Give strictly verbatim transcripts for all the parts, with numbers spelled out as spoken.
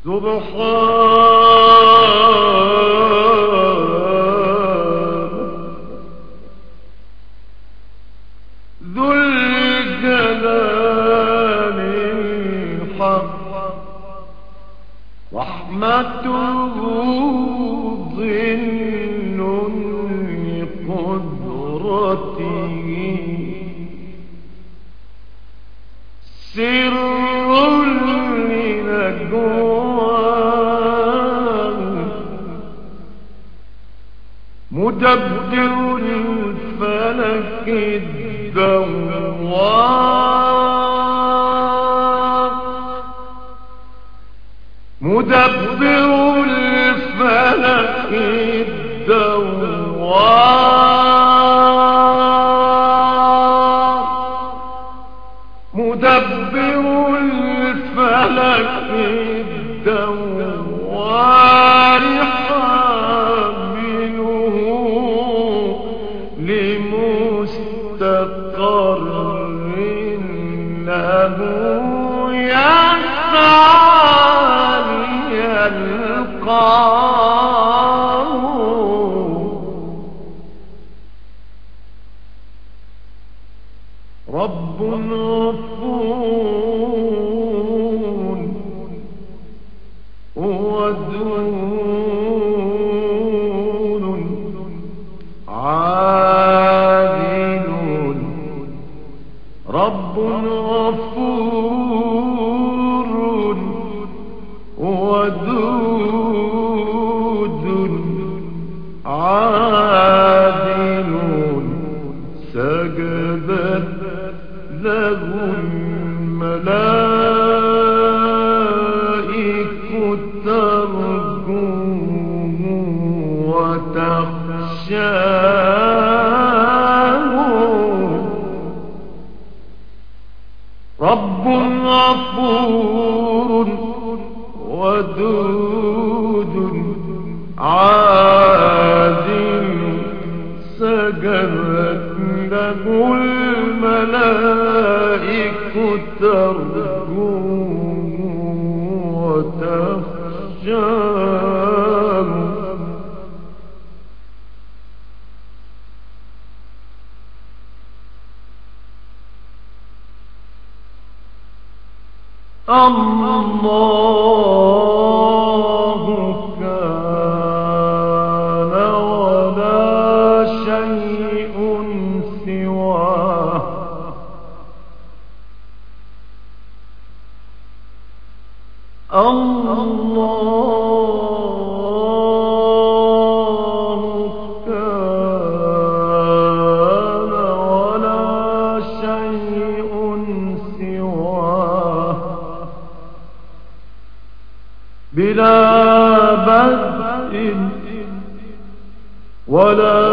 سبحان ذو الجلال الحق رحمته ظل لقدرته سر لنجواه مدبر الفلك الدوار مدبر الفلك الدوار مدبر الفلك الدوار حامله لمستقر له يسعى ليلقاه رب غفور ودود عادل رب غفور ودود عادل سجدت له الملائكة ترجوه وتخشاه رب غفور ودود عادل سجدت له الملائكة ترجوه وتخشاه الله كان ولا شيء سواه الله كان ولا شيء سواه بلا بدء ولا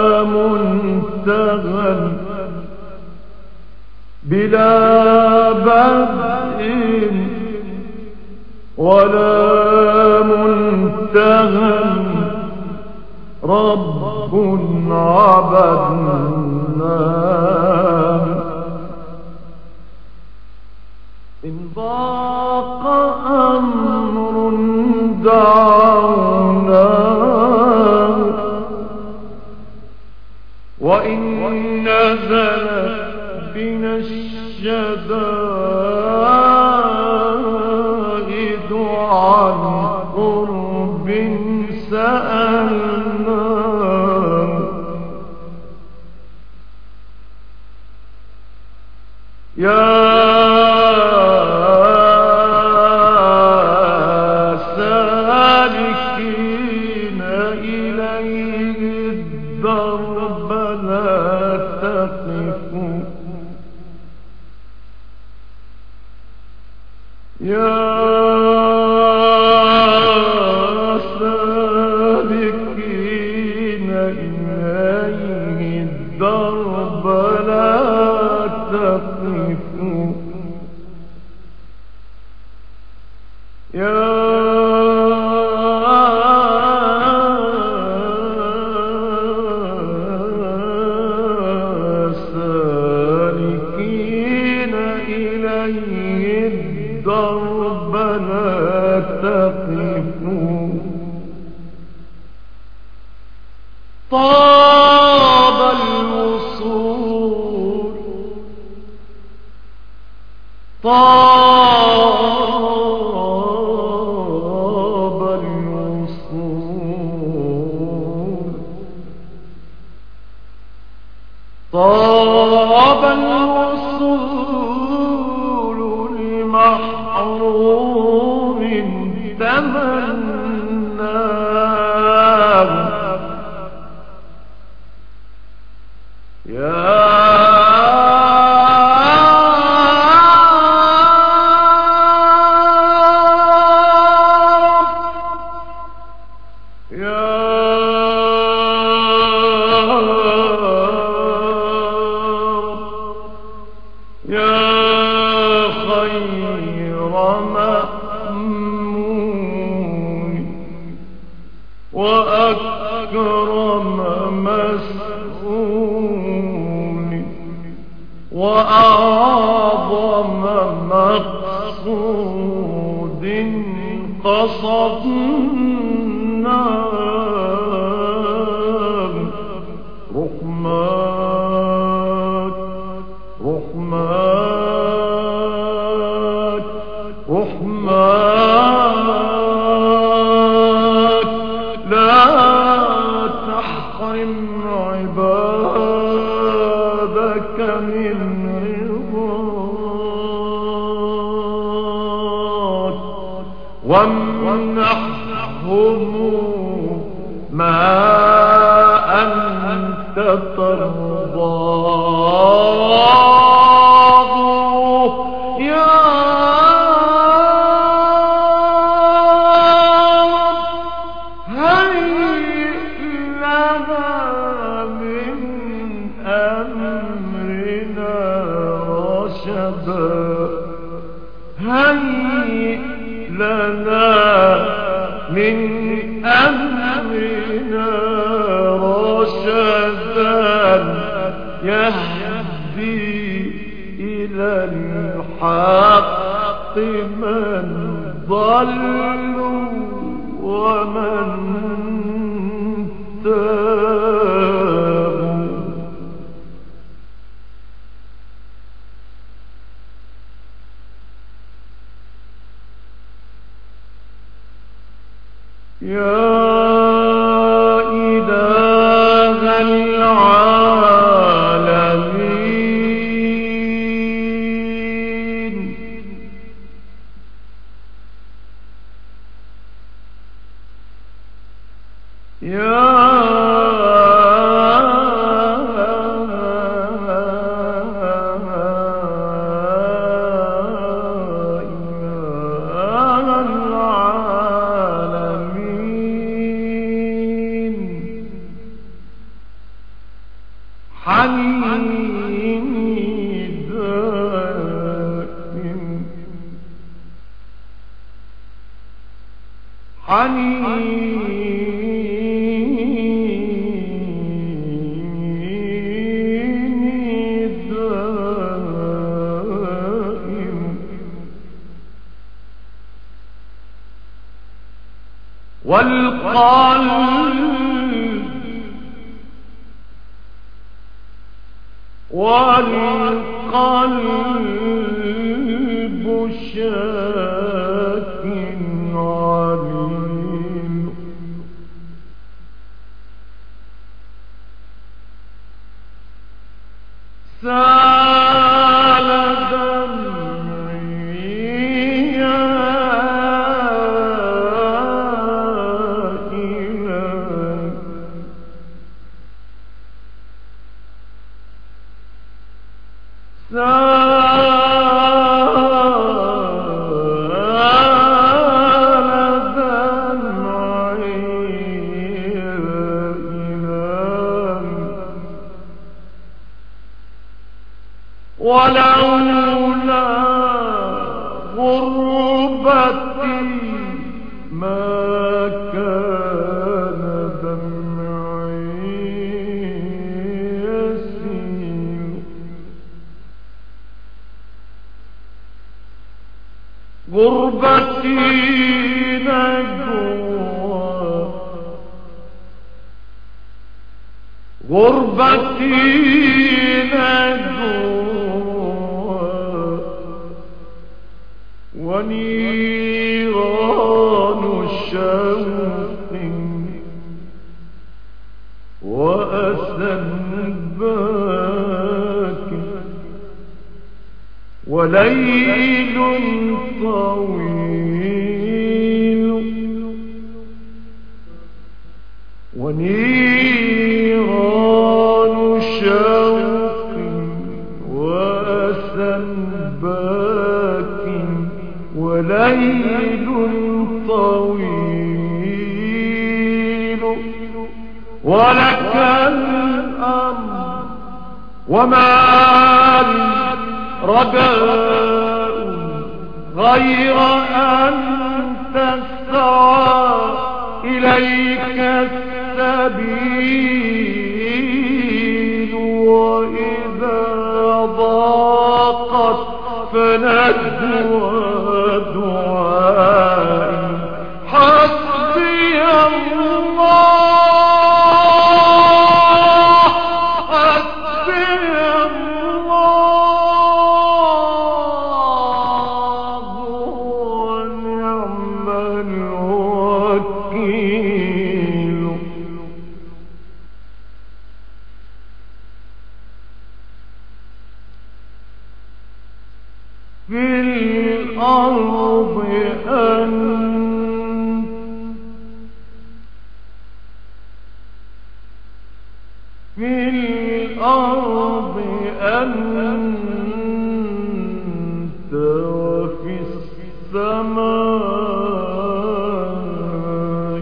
منتهى بلا بدء ولا منتهى رب عبدناه إن ضاق أمر دعوناه وإن نزلت بنا الشدائد عن قرب سألناه يا سالكين إليه الدرب لا تقفوا يا سالكين إليه الدرب لا تقفوا يا سالكين إليه الدرب لا تقفوا طاب الوصول طاب الوصول لمحروم تمناه يا وأكرم مسؤول وأعظم مقصود قصدناه رحمات رحمات رحمات لا تحرم عبادك من رضاك وامنحهم ما أنت ترضاه يا هيئ لنا من أمرنا رشدا يهدي إلى الحق من ضلوا ومن تابوا يا إله العالمين يا حنيني دائم حنيني دائم والقلب والقلب شاك عليم سال دمعي يا إلهي سال دمعي يا إلهي ولولا غربتي ما كان دمعي يسيل غربتي نجوى غربتي نجوى وليل طويل ونيران شوق وأسى باك وليل طويل ولك الأمر وما لي رجاء غير أن تسعى إليك السبيل وإذا ضاقت فنجوى دعائي حسبي الله في الأرض أنت في الأرض أنت وفي السماء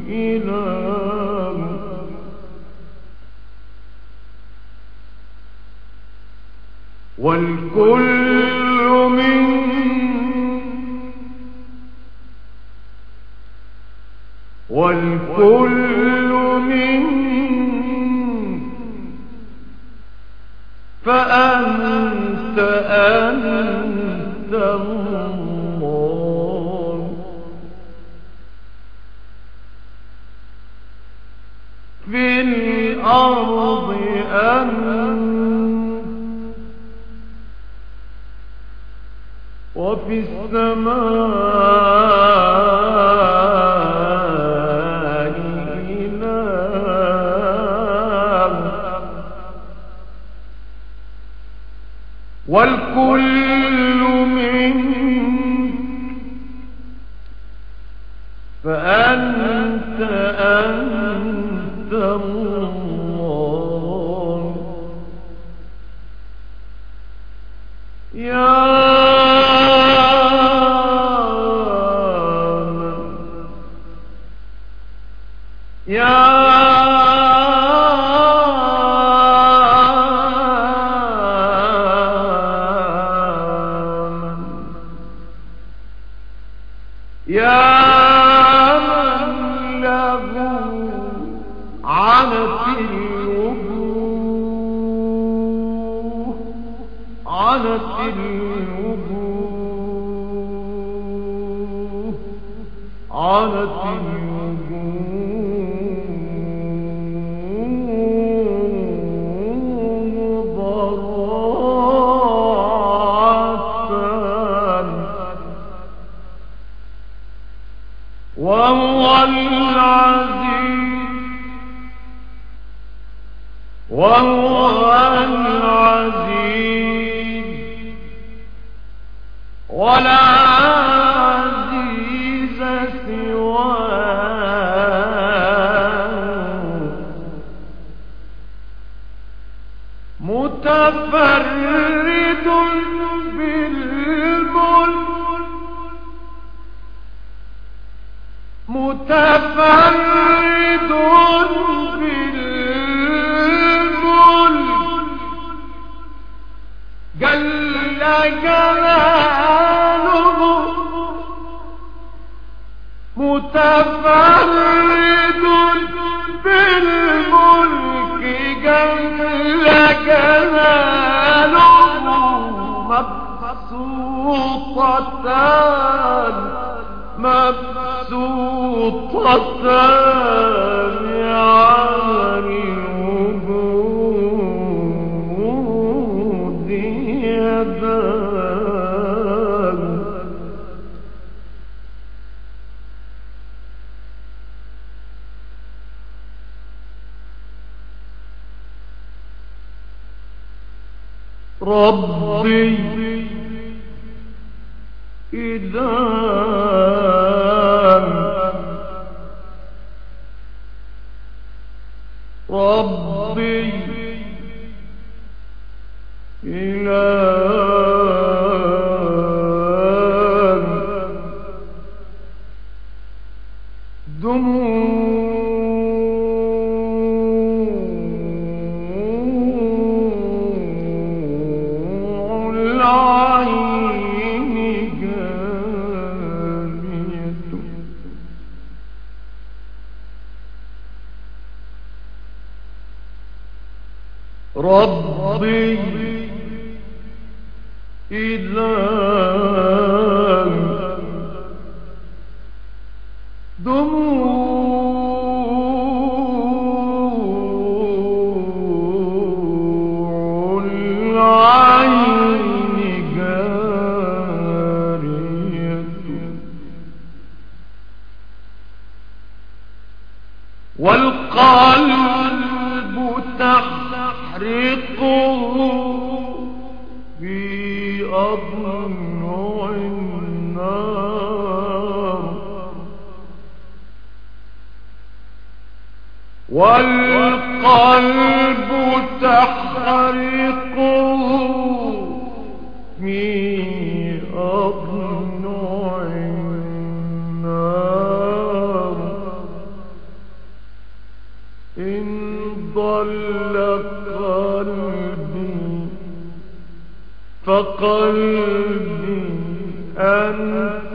إله والكل من والكل من فأنت أنت الله في الأرض أنت وفي السماء إله والكل منك فأنت أنت الله يا يا من يا من له عنت الوجوه عنت الوجوه عنت الوجوه وهو العزيز وهو العزيز ولا عزيز سواه متفرد بالملك متفرد بالملك جل جلاله متفرد بالملك جل جلاله مبسوطتان مبسوطتان عن الوجود يدان ربي إذا ربي إله دموع العين جارية ربي إذا دموع العين جارية والقلب تحرقه في أضلع النار والقلب تحرقه في أضلع النار إن ضل قلبي فقلبي أنت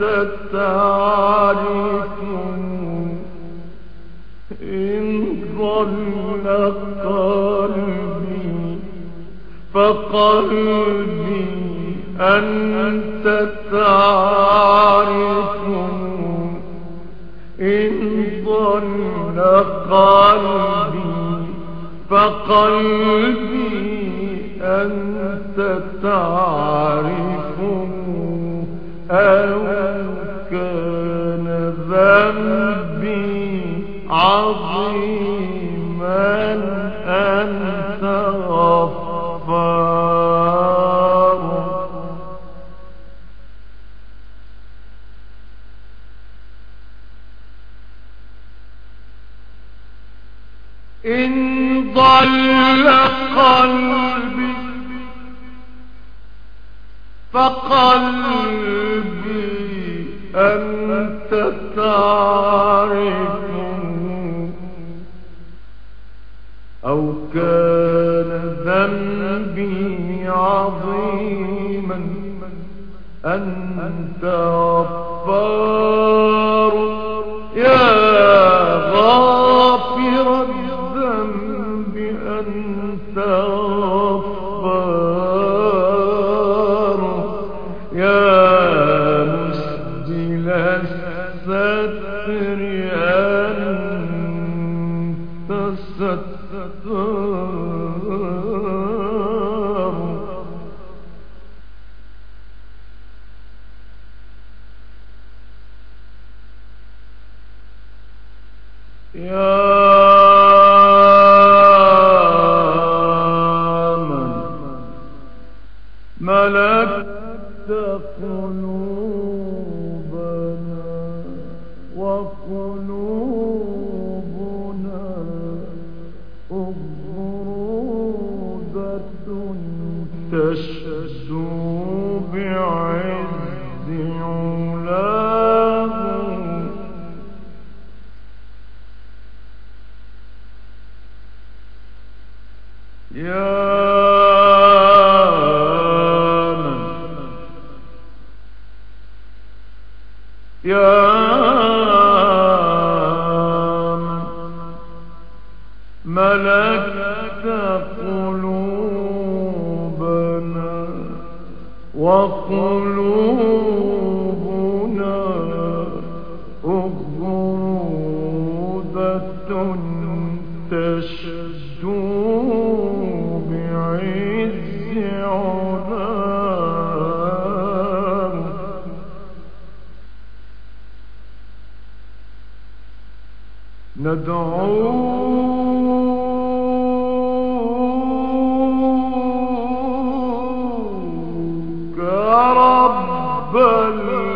تعرف إن ضل قلبي فقلبي أنت تعرف إن ضل قلبي فقلبي أنت تعرف أو كان ذنبي عظيما أنت غفار إن ضل قلبي فقلبي أنت تعرف أو كان ذنبي عظيما أنت غفار يا غافر الذنب أنت غفار يا مسجل الستر أنت ستار يا من ملكت قلوبنا وقلوبنا أغرودة تشدو بعز علاه يا من يا من ملكت قلوبنا وقلوبنا أغرودة تشدو ندعوك رب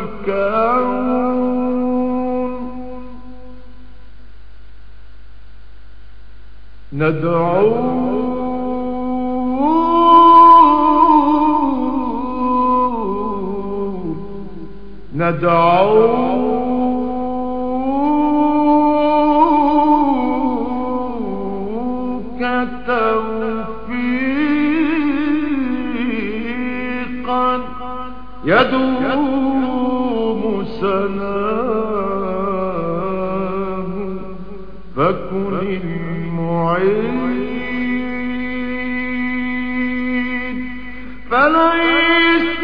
ندعو ندعوك توفيقا يدوم سناه فكن المعين فليس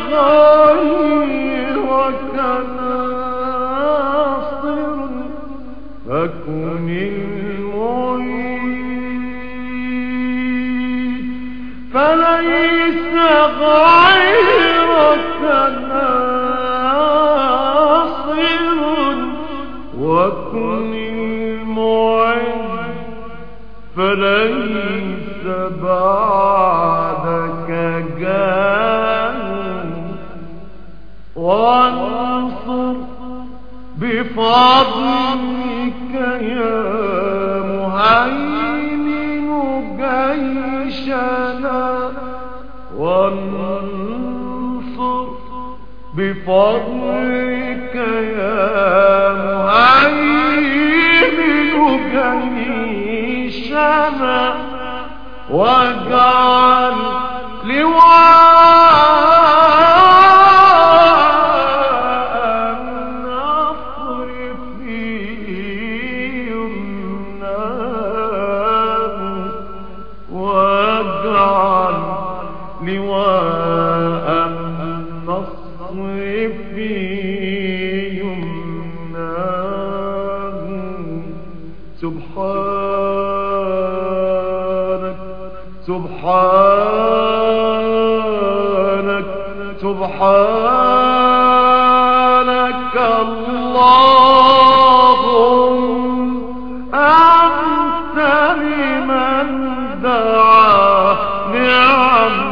غيرك ناصر فكن المعين فليس غيرك ناصر وكن المعين فليس بعدك جان وانصر بفضلك يا مهيمن جيشنا وانصر بفضلك يا مهيمن جيشنا واجعل لواء النصر في يمناه واجعل لواء النصر في يمناه سبحانك سبحانك سبحانك اللهم أنت لمن دعا نعم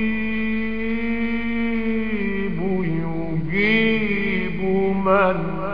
القريب يجيب من